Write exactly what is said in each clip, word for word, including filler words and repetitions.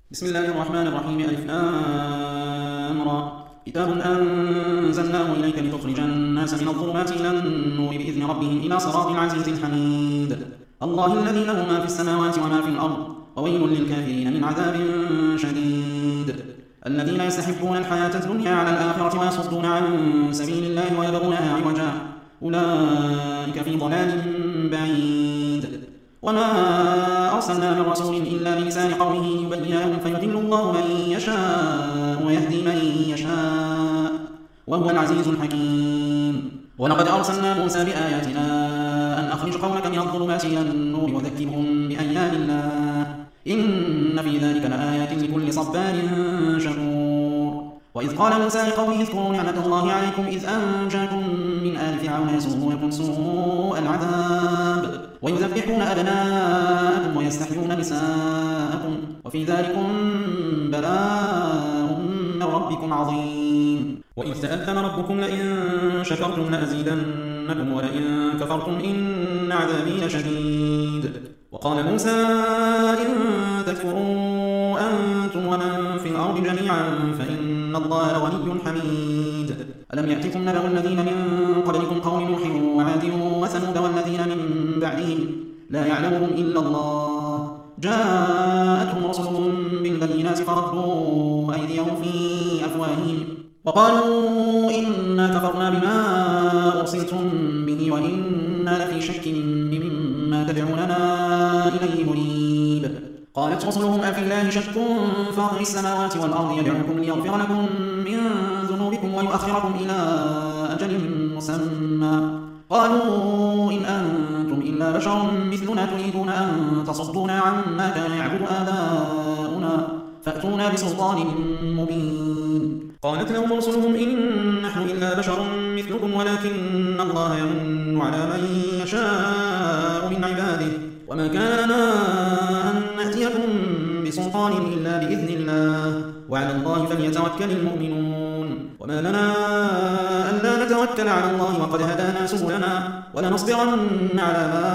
بسم الله الرحمن الرحيم. ألف لام را. كتاب أنزلناه إليك لتخرج الناس من الظلمات إلى النور بإذن ربهم إلى صراط العزيز الحميد. الله الذي له ما في السماوات وما في الأرض، وويل للكافرين من عذاب شديد. الذين يستحبون الحياة الدنيا على الآخرة ويصدون عن سبيل الله ويبغونها عوجا، أولئك في ضلال بعيد. وما أرسلنا من رسول إلا بلسان قومه ليبين لهم فيضل الله من يشاء ويهدي من يشاء، وهو العزيز الحكيم. ولقد أرسلنا موسى بآياتنا أن أخرج قومك من الظلمات إلى النور وذكرهم بأيام الله، إن في ذلك لآيات لكل صبار شكور. وإذ قال موسى لقومه اذكروا نعمة الله عليكم إذ أنجاكم من آل فرعون يسومونكم سوء العذاب ويذبحون أبناءكم ويستحيون نساءكم وفي ذلكم بلاء من ربكم عظيم. وإذ تأذن ربكم لئن شكرتم لأزيدنكم ولئن كفرتم إن عذابي لشديد. وقال موسى إن تكفروا أنتم ومن في الأرض جميعا فإن الله لغني حميد. ألم يأتكم نبأ الذين من قبلكم قوم نوح وعاد وثمود والذين من بعدهم لا يعلمهم إلا الله، جاءتهم رسلهم بالبينات فردوا أيديهم في أفواههم وقالوا إنا كفرنا بما أرسلتم به وإنا لفي شك مما تدعوننا إليه مريب. قالت رسلهم أفي الله شك فاطر السماوات والأرض يدعوكم ليغفر لكم من ذنوبكم ويؤخركم إلى أجل مسمى، قالوا إن أنتم إلا بشر مثلنا تريدون أن تصدونا عما كان يعبد آباؤنا فأتونا بسلطان مبين. قالت لهم رسلهم إن نحن إلا بشر مثلكم ولكن الله يمن على من يشاء من عباده وما كان لنا أن نأتيكم بسلطان إلا بإذن الله وعلى الله فليتوكل المؤمنون. وما لنا ألا نتوكل على الله وقد هدانا سبلنا ولنصبرن على ما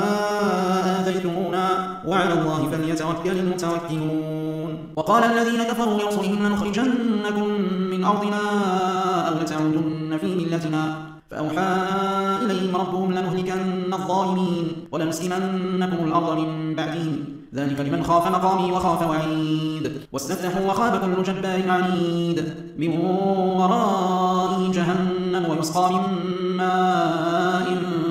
آذيتمونا وعلى الله فليتوكل المتوكلون. وقال الذين كفروا لرسلهم لنخرجنكم من أرضنا أو لتعودن في ملتنا، فأوحى إليهم ربهم لنهلكن الظالمين ولنسكننكم الأرض من بعدهم، ذلك لمن خاف مقامي وخاف وعيد. واستفتحوا وخاب كل جبار عنيد، من ورائه جهنم ويسقى من ماء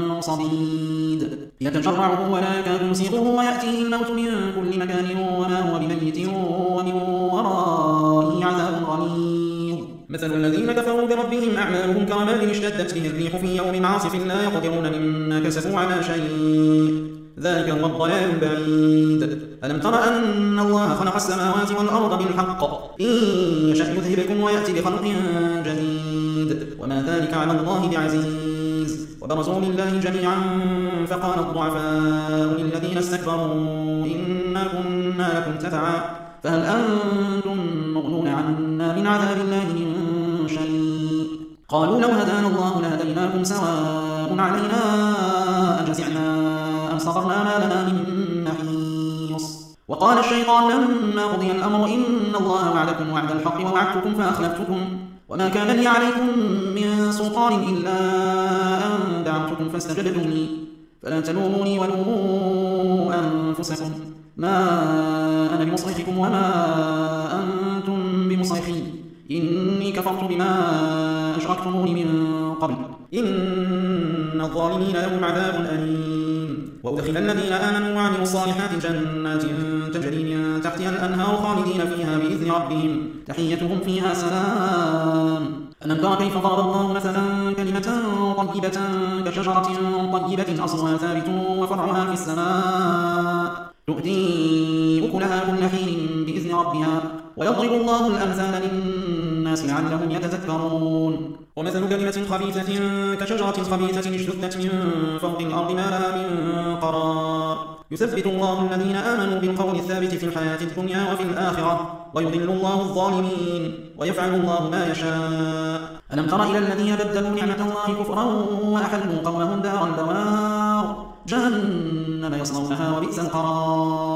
صديد يتجرعه ولا يكاد يسيغه ويأتيه الموت من كل مكان وما هو بميت ومن ورائه عذاب غليظ. مثل الذين كفروا بربهم أعمالهم كرماد اشتدت به الريح في يوم عاصف لا يقدرون مما كسبوا على شيء، ذلك هو الضلال البعيد. ألم تر أن الله خلق السماوات والأرض بالحق إن يشأ يذهبكم ويأتي بخلق جديد وما ذلك على الله بعزيز. وبرزوا لله جميعا فقال الضعفاء للذين استكبروا إنا كنا لكم تبعا فهل أنتم مغنون عنا من عذاب الله من شيء. قالوا لو هدانا الله لهديناكم سواء علينا أجزعنا أم صبرنا ما لنا من محيص. وقال الشيطان لما قضي الأمر إن الله وعدكم وعد الحق ووعدتكم فأخلفتكم وما كان لي عليكم من سلطان إلا أن دعوتكم فاستجبتم لي فلا تلوموني ولوموا أنفسكم ما أنا بمصرخكم وما أنتم بمصرخي إني كفرت بما أشركتموني من قبل إن الظالمين لهم عذاب أليم. وأدخل الذين آمنوا وعملوا الصالحات جنات تجري من تحتها الأنهار خالدين فيها بإذن ربهم تحيتهم فيها سلام. ألم تر كيف ضرب الله مثلا كلمة طيبة كشجرة طيبة أصلها ثابت وفرعها في السماء تؤتي أكلها كل حين بإذن ربها ويضرب الله الأمثال للناس لعلهم يتذكرون. ومثل كلمة خبيثة كشجرة خبيثة اجتثت من فوق الأرض ما لها من قرار يثبت الله الذين آمنوا بالقول الثابت في الحياة الدنيا وفي الآخرة ويضل الله الظالمين ويفعل الله ما يشاء. ألم تر إلى الذين بدلوا نعمة الله كفرا وأحلوا قومهم دار البوار جهنم يصلونها وبئس القرار.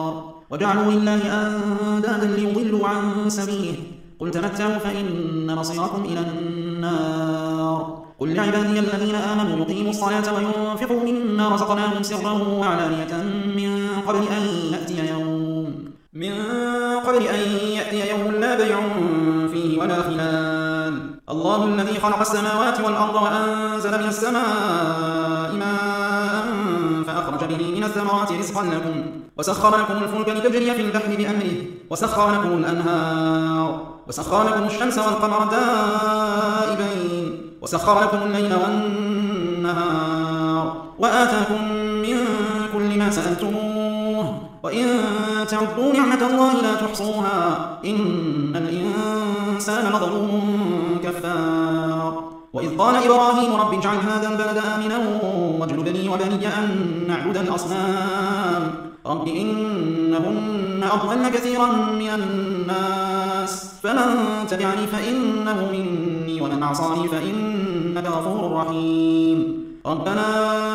وجعلوا لله أندادا ليضلوا عن سبيله قل تمتعوا فإن مصيركم إلى النار قل لعبادي الذين آمنوا يقيموا الصلاة وينفقوا مما رزقناهم سرا وعلانية من قبل أن يأتي يوم من قبل أن يأتي يوم لا بيع فيه ولا خلال الله الذي خلق السماوات والأرض وأنزل من السماء ماء فأخرج به من الثمرات رزقا لكم وسخر لكم الفلك لتجري في البحر بأمره وسخر لكم الأنهار وسخر لكم الشمس والقمر دائبين وسخر لكم الليل والنهار وآتاكم من كل ما سألتموه وإن تعدوا نعمة الله لا تحصوها إن الإنسان لظلوم كفار وإذ قال إبراهيم رب اجعل هذا البلد آمنا واجنبني وبني أن نعبد الأصنام رب إنهن أضلن كثيرا من الناس فمن تبعني فإنه مني ومن عصاني فإنك غفور رحيم ربنا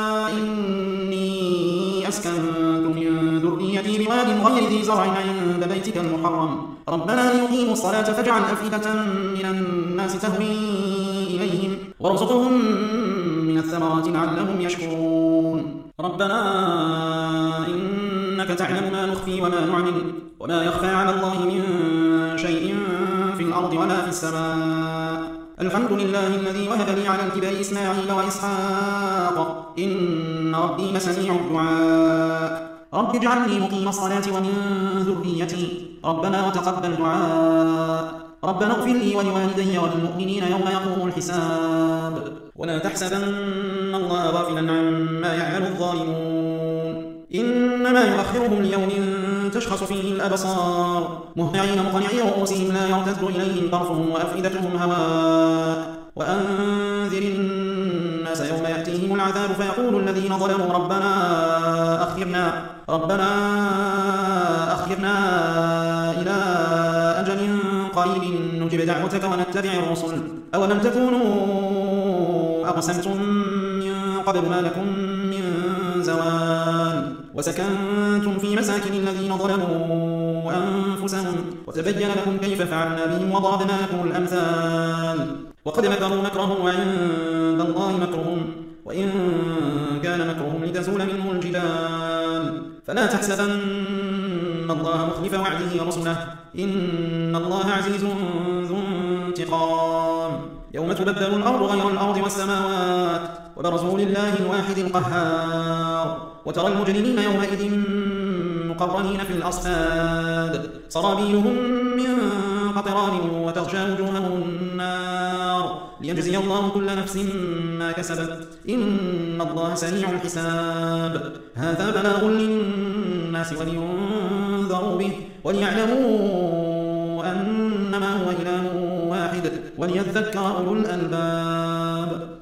إني أسكنت من ذريتي بواد غير ذي زرع عند بيتك المحرم ربنا ليقيموا الصلاة فاجعل أفئدة من الناس تهوي إليهم وارزقهم من الثمرات لعلهم يشكرون ربنا إنك تعلم ما نخفي وما نعلن وما يخفى على الله من شيء في الأرض ولا في السماء الحمد لله الذي وهب لي على الكبر إسماعيل وإسحاق إن ربي لسميع الدعاء رب اجعلني مقيم الصلاة ومن ذريتي ربنا وتقبل دعاء ربنا اغفر لي ولوالدي والمؤمنين يوم يقوم الحساب ولا تحسبن الله غافلا عما يعمل الظالمون إنما يؤخرهم ليوم تشخص فيه الأبصار مهطعين مقنعي رؤوسهم لا يرتد إليهم طرفهم وأفئدتهم هواء وأنذر الناس يوم يأتيهم العذاب فيقول الذين ظلموا ربنا أخرنا ربنا أخرنا إلى أجل قريب نجب دعوتك ونتبع الرسل أولم تكونوا أقسمتم من قبل ما لكم من زوال وسكنتم في مساكن الذين ظلموا أنفسهم وتبين لكم كيف فعلنا بهم وضربنا لكم الأمثال وقد مكروا مكرهم وعند الله مكرهم وإن كان مكرهم لتزول منه الجبال فلا تحسبن الله مخلف وعده رسله إن الله عزيز ذو انتقام يوم تبدل الأرض غير الأرض والسماوات وبرزوا لله الواحد القهار وترى المجرمين يومئذ مقرنين في الأصفاد سرابيلهم من قطران وتغشى وجوههم النار ليجزي الله كل نفس ما كسبت إن الله سريع الحساب هذا بلاغ للناس ولينذروا به وليعلموا أنما هو إله واحد وليذكر أولو الألباب